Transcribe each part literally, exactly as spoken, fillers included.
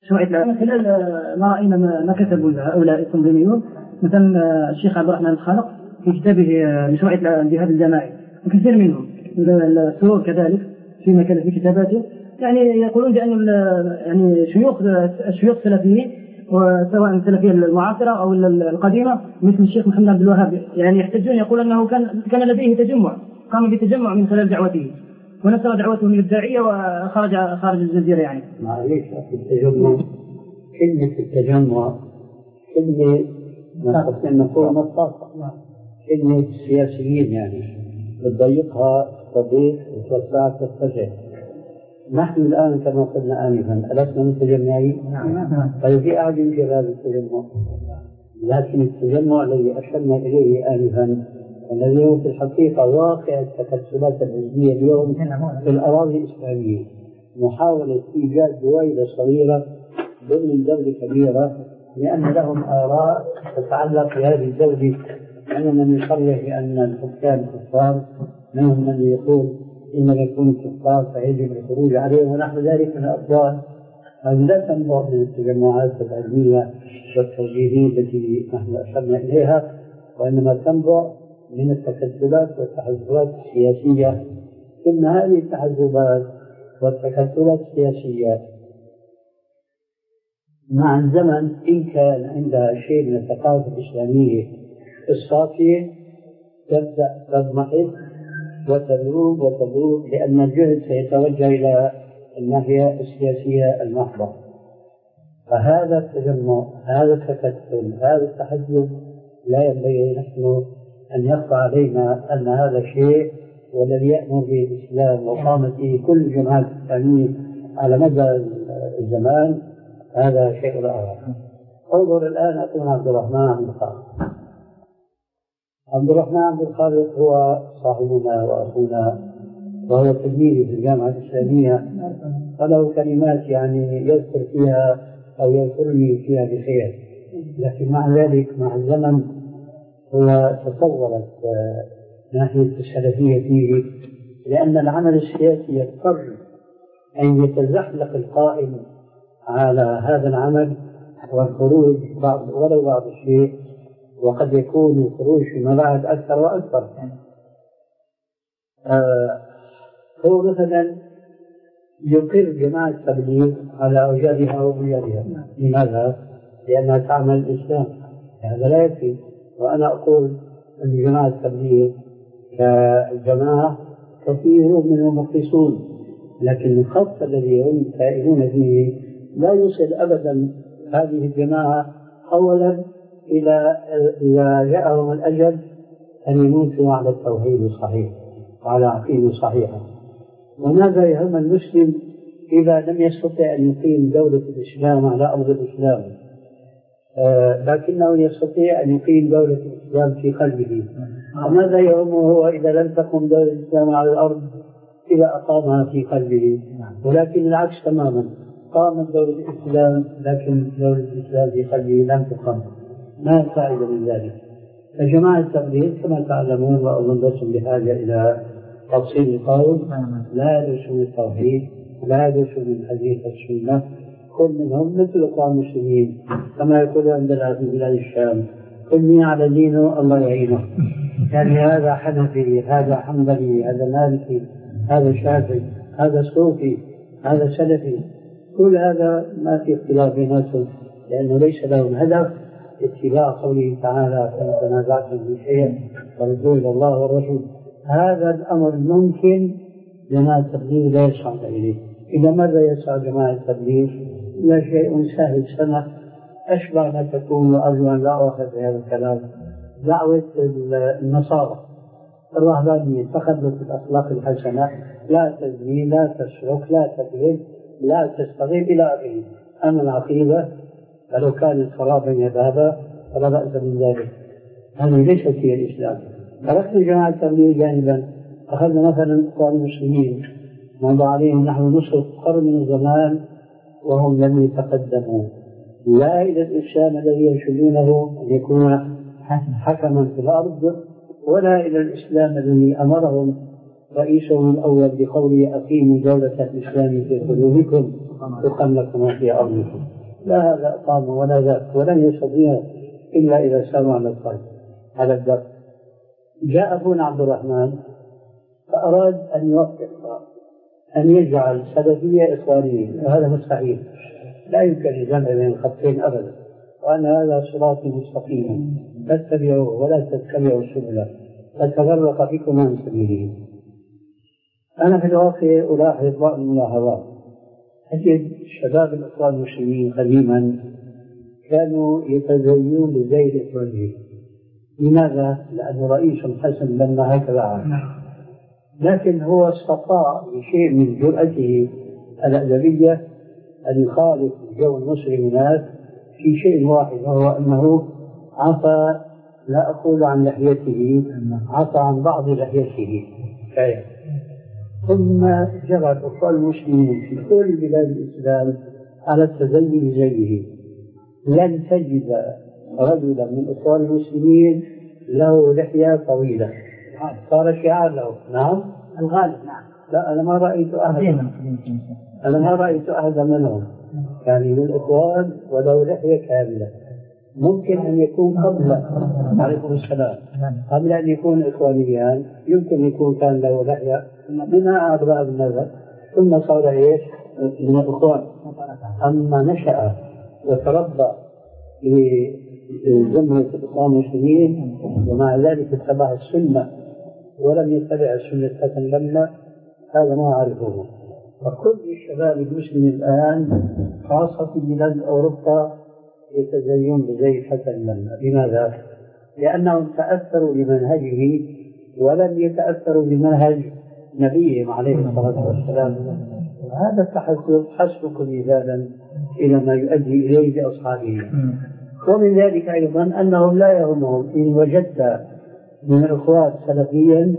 شرعية من خلال ما رأينا ما كتبوا هؤلاء التنظيميون، مثلا الشيخ عبد الرحمن الخالق في كتابه مشروعية الجهاد الجماعي، وكثير منهم السرور كذلك فيما كان في كتاباته، يعني يقولون بأن يعني شيوخ الشيوخ السلفيين وسواء السلفية المعاصرة أو القديمة مثل الشيخ محمد عبد الوهاب يعني يحتجون، يقول أنه كان كان لديه تجمع، قام بتجمع من خلال دعوته ونشر دعوته للداعية وخرج خارج الجزيرة. يعني معليش في التجمع، كلمة التجمع كلمة نستطيع نقول مطاطة، كلمة سياسيين يعني بتضيقها تضيق وتوسعها تتسع. نحن الآن كما قلنا آنفا ألسنا متجمعين؟ طيب في أحد ينكر هذا التجمع، لكن التجمع الذي أشرنا إليه آنفا الذي هو في الحقيقة واقع التكتلات الحزبية اليوم في الأراضي الإسلامية، محاولة إيجاد دويلة صغيرة ضمن دولة كبيرة لأن لهم آراء تتعلق بهذه الدولة. منهم من يصرح بأن الحكام كفار، منهم من يقول إن يكون كفار فيجب الخروج عليهم ونحو ذلك من الأقوال. هذه لا تنبع من التجمعات العلمية والتوجيهية التي نحن أشرنا إليها، وإنما تنبع من التكتلات والتحزبات السياسية. ثم هذه التحزبات والتكتلات السياسية مع الزمن إن كان عندها شيء من الثقافة الإسلامية الصافية تبدأ تضمحل وتذوب وتذوب، لأن الجهد سيتوجه إلى الناحية السياسية المحضة. فهذا التجمع، هذا التكتل، هذا التحزب لا ينبغي نحن أن يخفى علينا أن هذا الشيء والذي يأمر به الإسلام وقامت به كل الجماعات الإسلامية على مدى الزمان هذا شيء آخر. انظر الآن أخونا عبد الرحمن عبد الخالق. عبد الرحمن عبد الخالق هو صاحبنا وأخونا وهو تلميذي في الجامعة الإسلامية، فله كلمات يعني يذكر فيها أو يذكرني فيها بخير، لكن مع ذلك مع الزمن هو تطورت ناحية السلفية فيه، لأن العمل السياسي يضطر أن يتزحلق القائم على هذا العمل والخروج بعض ولو بعض الشيء، وقد يكون الخروج فيما بعد أكثر وأكثر. آه هو مثلا يقر جماعة التبليغ على أوجادها وبيادها. لماذا؟ لأنها تعمل الإسلام، هذا لا يكفي. وأنا أقول أن جماعة التبليغ كجماعة كثير منهم مخلصون، لكن الخط الذي هم كائنون فيه لا يوصل أبدا هذه الجماعة أولا إلى إذا جاءهم الأجل أن يموتوا على التوحيد الصحيح وعلى عقيدة صحيحة. وماذا يهم المسلم إذا لم يستطع أن يقيم دولة الإسلام على أرض الإسلام، آه لكنه يستطيع أن يقيم دولة الإسلام في قلبه. وماذا يهمه إذا لم تقم دولة الإسلام على الأرض إذا أقامها في قلبه؟ ولكن العكس تماما، قامت دولة الإسلام لكن دولة الإسلام في قلبه لم تقم. ما الفائدة من ذلك؟ فجماعة التبليغ كما تعلمون وأظن لكم بحاجة إلى تفصيل القول، لا يدرسون التوحيد، لا يدرسون من حديث السنة، كل منهم مثل أخوان المسلمين كما يقول عندنا في بلاد الشام كل من على دينه الله يعينه. يعني هذا حنفي، هذا حنبلي، هذا مالكي، هذا شافعي، هذا صوفي، هذا سلفي، كل هذا ما في اختلاف بيناتهم، لأنه ليس لهم هدف اتباع قوله تعالى فإن تنازعتم في شيء فردوه إلى الله والرسول. هذا الأمر ممكن جماعة التبليغ لا يسعى إليه. إلى ماذا يسعى جماعة التبليغ؟ لا شيء سهل سنة أشبه ما تكون، وأرجو أن لا أخذ هذا الكلام، دعوة النصارى الرهبانية، تخلف الأخلاق الحسنة، لا تزني، لا تسرق، لا تكذب، لا تستغيب إلى آخره. أما العقيدة فلو كانت خرابا يذهبا فلا بأس من ذلك، هذه ليست هي الإسلام. تركنا جماعة التبليغ جانبا، أخذنا مثلا إخوان المسلمين مضى عليهم نحو نصف قرن من الزمان وهم لم يتقدموا لا إلى الإسلام الذي ينشدونه أن يكون حكما في الأرض، ولا إلى الإسلام الذي أمرهم رئيسهم الأول بقوله أقيموا دولة الإسلام في قلوبكم تقم لكم في أرضكم. لا هذا أقام ولا ذاك، ولن يستطيع إلا إذا ساموا على الطريق على الدرب. جاء أبونا عبد الرحمن فأراد أن يوفق أن يجعل سلفية إخوانية، وهذا مستحيل، لا يمكن الجمع بين الخطين أبدا، وأن هذا صراطي مستقيما فاتبعوه ولا تتبعوا السبل فتفرق بكم عن سبيله. أنا في الواقع ألاحظ بعض الملاحظات. أجد شباب الإخوان المسلمين قديما كانوا يتزينون بزي الإخوانيين. لماذا؟ لأن رئيسهم حسن لما هكذا عام، لكن هو استطاع بشيء من جرأته الأدبية أن يخالف الجو المسلم هناك في شيء واحد، وهو أنه عفى، لا أقول عن لحيته، عفى عن بعض لحيته. ثم جرى الأخوان المسلمين في كل بلاد الإسلام على التزين بزيه. لن تجد رجلا من الإخوان المسلمين له لحية طويلة صار شعار له. نعم الغالب. نعم. لا أنا ما رأيت أحدا أنا ما رأيت أحدا منهم يعني من الإخوان ولو لحية كاملة. ممكن أن يكون قبل عليكم السلام قبل أن يكون إخوانيان يمكن يكون كان له لحية بناء أضرار النظر، ثم صار إيش من الإخوان. أما نشأ وتربى في زمرة الإخوان المسلمين ومع ذلك اتبع السنة ولم يتبع السنة حسن لما، هذا ما أعرفه. وكل الشباب المسلمين الآن خاصة في بلاد أوروبا يتزين بزي حسن لما. لماذا؟ لأنهم تأثروا بمنهجه ولم يتأثروا بمنهج نبيهم عليه الصلاة والسلام. وهذا التحسب حسبك ميزانا إلى ما يؤدي إليه بأصحابه. ومن ذلك أيضا أنهم لا يهمهم إن وجدت من الإخوان سلفيا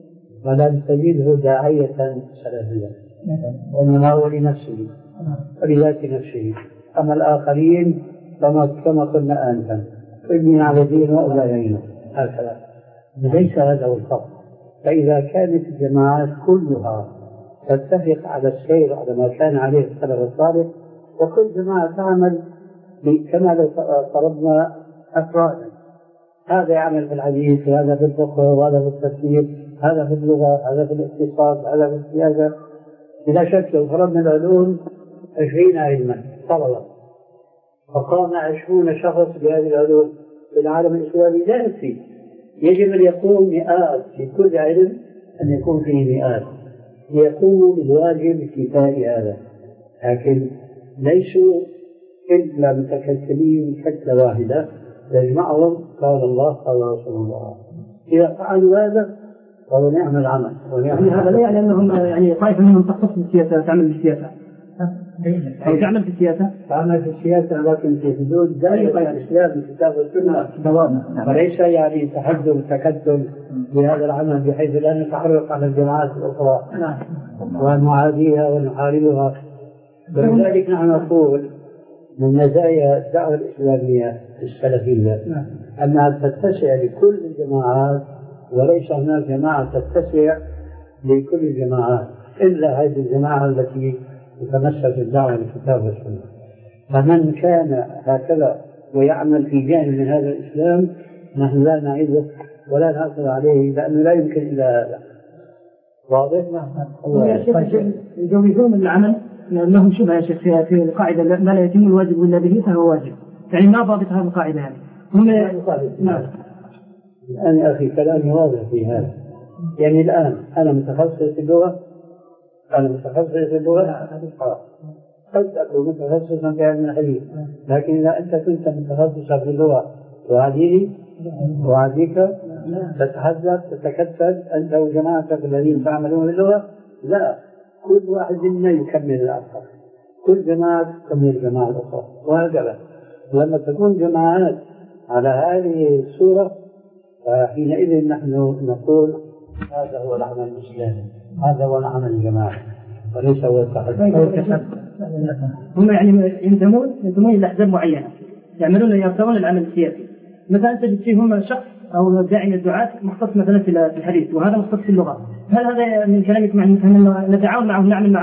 ولم تجده داعية سلفيا، وإنما هو لنفسه ولذات نفسه. أما الآخرين كما قلنا آنفا ابني على دين وأوليين هكذا. ليس هذا هو الفرق. فإذا كانت الجماعات كلها تتفق على السير على ما كان عليه السلف الصالح، وكل جماعة تعمل كما لو فرضنا أفرادا، هذا يعمل في الحديث وهذا في الفقه وهذا في التفسير، هذا في اللغة، هذا في الاقتصاد، هذا في السياسة. بلا شك لو فرضنا العلوم عشرين علما طلبا فقام عشرون شخص بهذه العلوم في العالم الإسلامي لا يكفي، يجب أن يكون مئات في كل علم، أن يكون فيه مئات ليقوموا بالواجب الكفائي هذا. لكن ليسوا إلا متكتلين كتلة واحدة يجمعهم قال الله قال رسول الله. إذا فعلوا هذا فهو نعم العمل. يعني هذا لا يعني أنهم يعني طائفة منهم تختص بالسياسة تعمل بالسياسة أو تعمل في السياسة تعمل في السياسة لكن في حدود دائرة الإسلام الكتاب والسنة، وليس يعني تحدث وتكتل بهذا العمل بحيث لا نتحرك على الجماعات الأخرى ونعاديها ونحاربها. ولذلك نحن نقول من مزايا الدعوة الإسلامية السلفية أنها تتسع لكل الجماعات، وليس هناك جماعة تتسع لكل الجماعات إلا هذه الجماعة التي تتمسك بالدعوة للكتاب والسنة. فمن كان هكذا ويعمل في جانب من هذا الإسلام نحن لا نعيده ولا نأخذ عليه، لأنه لا يمكن إلا هذا. واضح؟ يجوزون العمل لهم شبه يا شيخ في القاعدة ما لا يتم الواجب إلا به فهو واجب، يعني ما ضابط هذه القاعدة يعني هم نعم. الآن يا أخي كلامي واضح في هذا. يعني الآن أنا متخصص في اللغة، أنا متخصص في اللغة قد أكون متخصصا في علم الحديث، لكن إذا أنت كنت متخصصا في اللغة وهذه وهذيك تتحدث تتكتل أنت وجماعتك الذين تعملون باللغة، لا، كل واحد منا يكمل الآخر، كل جماعة تكمل الجماعة الأخرى وهكذا. لما تكون جماعات على هذه الصورة فحينئذ نحن نقول هذا هو العمل الإسلامي، هذا هو العمل الجماعي وليس هو التحدث. هم يعني ينتمون ينتمون إلى أحزاب معينة يعملون يرتبون العمل السياسي. مثلا تجد فيهم شخص أو داعي الدعاة مختص مثلا في الحديث وهذا مختص في اللغة، هل هذا من كلامكم يعني نتعاون معهم نعمل معهم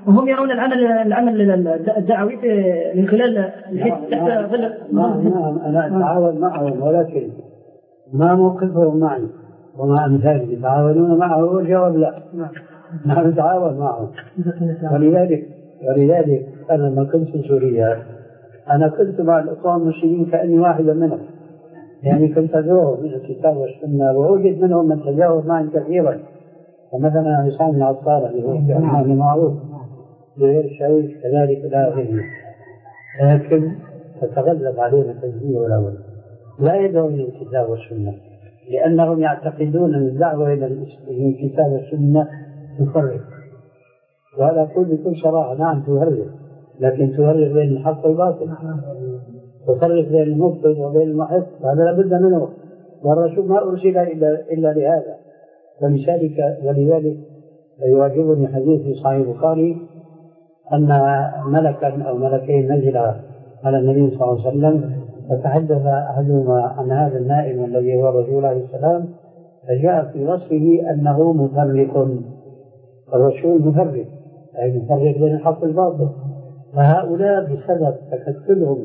وهم يرون العمل العمل الدعوي من خلال الحزب تحت ظل. نعم أنا أتعاون معهم، ولكن ما موقفهم معي ومع أمثالي يتعاونون معه، والجواب لا. نحن نتعاون معهم. ولذلك ولذلك أنا لما كنت في سوريا أنا كنت مع الإخوان المسلمين كأني واحدا منهم، يعني كنت أدعوهم إلى الكتاب والسنة، وأوجد منهم من تجاوز معي كثيرا، ومثلا عصام العطار اللي هو في معروف غير الشريف كذلك إلى آخره، لكن تتغلب علينا التجزية والأول، لا يدعون إلى الكتاب والسنة لأنهم يعتقدون أن الدعوة إلى الكتاب والسنة تفرق. وهذا أقول بكل صراحة، نعم تفرق، لكن تفرق بين الحق والباطل، تفرق بين المبطل وبين المحق، هذا لابد منه، والرسول ما أرسل إلا, إلا لهذا. ولذلك ولذلك يعجبني حديث في صحيح البخاري أن ملكا أو ملكين نزلا على النبي صلى الله عليه وسلم، فتحدث أحدهما عن هذا النائم الذي هو الرسول عليه السلام، فجاء في وصفه أنه مفرق. الرسول مفرق، أي مفرق بين الحق والباطل. فهؤلاء بسبب تكتلهم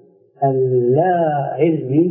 اللا علمي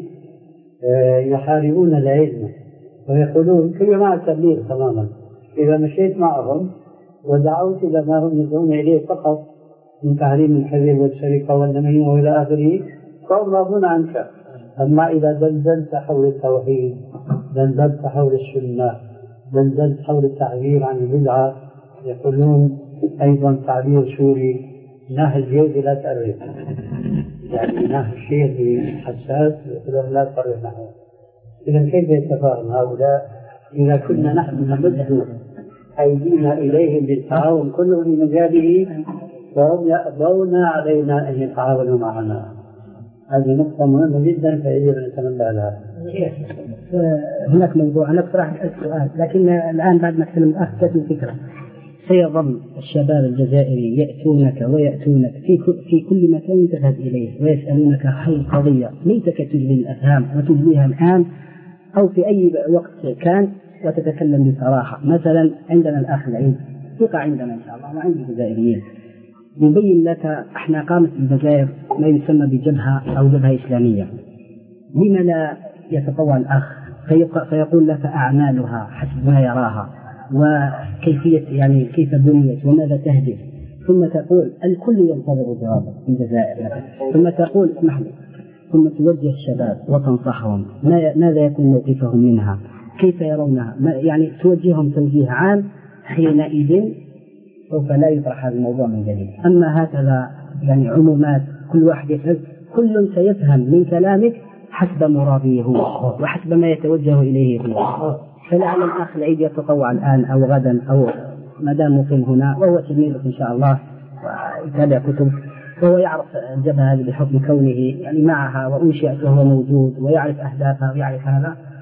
يحاربون العلم، ويقولون كل مع التبليغ تماما. إذا مشيت معهم ودعوت إلى ما هم يدعون إليه فقط من تعليم الكذب والسرقة والنميمة وإلى آخره فهم راضون عنك. أما إذا دندنت حول التوحيد، دندنت حول السنة، دندنت حول التعبير عن البدعة، يقولون أيضا تعبير سوري نهى الجيد لا تأرف، يعني نهى الشيء حساس يقولون لا تأرف نحوه. إذا كيف يتفاهم هؤلاء إذا كنا نحن نمد أيدينا إليهم بالتعاون كله في مجاله وهم يأبون علينا أن يتعاونوا معنا؟ هذه نقطة مهمة جدا فيجب أن نتمنى لها. هناك موضوع أنا أقترح السؤال، لكن الآن بعد ما تكلم الأخ جاتني فكرة. سيظل الشباب الجزائري يأتونك ويأتونك في في كل مكان تذهب إليه ويسألونك عن قضية ليتك تجلي الأفهام وتجليها الآن أو في أي وقت كان وتتكلم بصراحة. مثلا عندنا الأخ العيد ثقة عندنا إن شاء الله وعند الجزائريين، يبين لك احنا قامت الجزائر ما يسمى بجبهة أو جبهة إسلامية، لما لا يتطوع الأخ فيقول لك أعمالها حسب ما يراها وكيفية يعني كيف بنيت وماذا تهدف، ثم تقول الكل ينتظر جوابك في الجزائر، ثم تقول اسمح لي، ثم توجه الشباب وتنصحهم ماذا يكون موقفهم منها، كيف يرونها، يعني توجههم توجيه عام. حينئذ سوف لا يطرح هذا الموضوع من جديد. أما هكذا يعني عمومات كل واحد يفهم، كل سيفهم من كلامك حسب مراده هو وحسب ما يتوجه إليه هو. فلعل الأخ العيد يتطوع الآن أو غدا أو ما دام مقيم هنا وهو تلميذك إن شاء الله ويتابع كتب وهو يعرف الجبهة هذه بحكم كونه يعني معها وأنشئت وهو موجود ويعرف أهدافها ويعرف هذا،